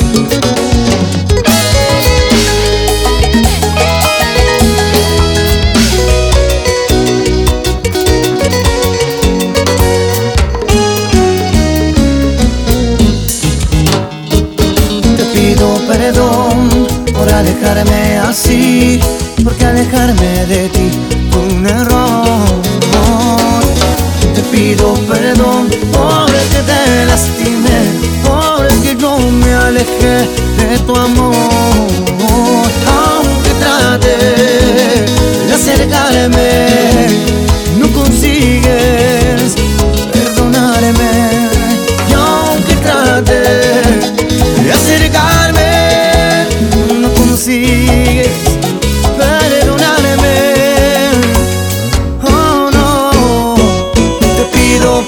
Perdón por alejarme así, porque alejarme de ti fue un error. Te pido perdón porque te lastimé, porque no me alejé de tu amor. Aunque trate de acercarme, no consigues perdonarme. Y aunque trate de acercarme, no consigues perdonarme. Oh no, te pido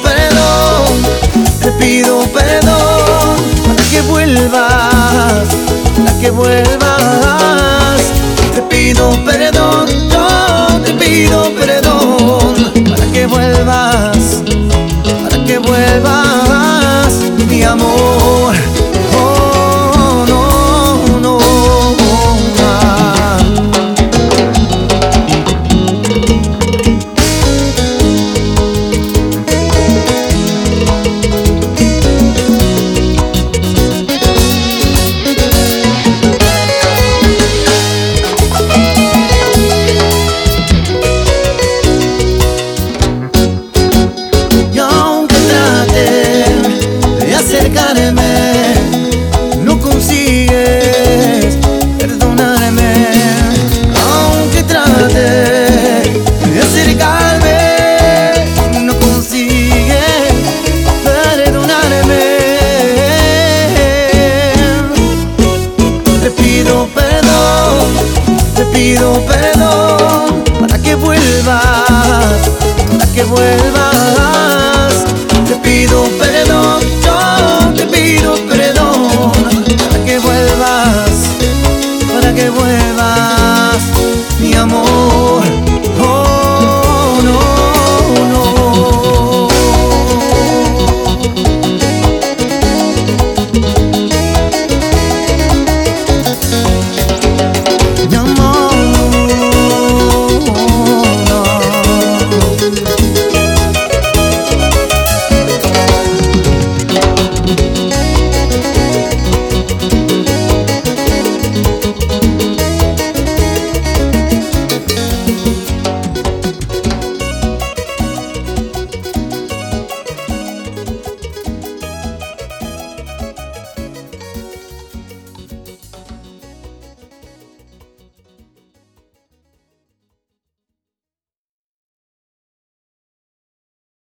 perdón para que vuelvas, para que vuelvas. Te pido perdón, yo te pido perdón para que vuelvas, mi amor. Oh no, no, no consigues perdonarme. Aunque trate de acercarme, no consigues perdonarme. Te pido perdón, te pido perdón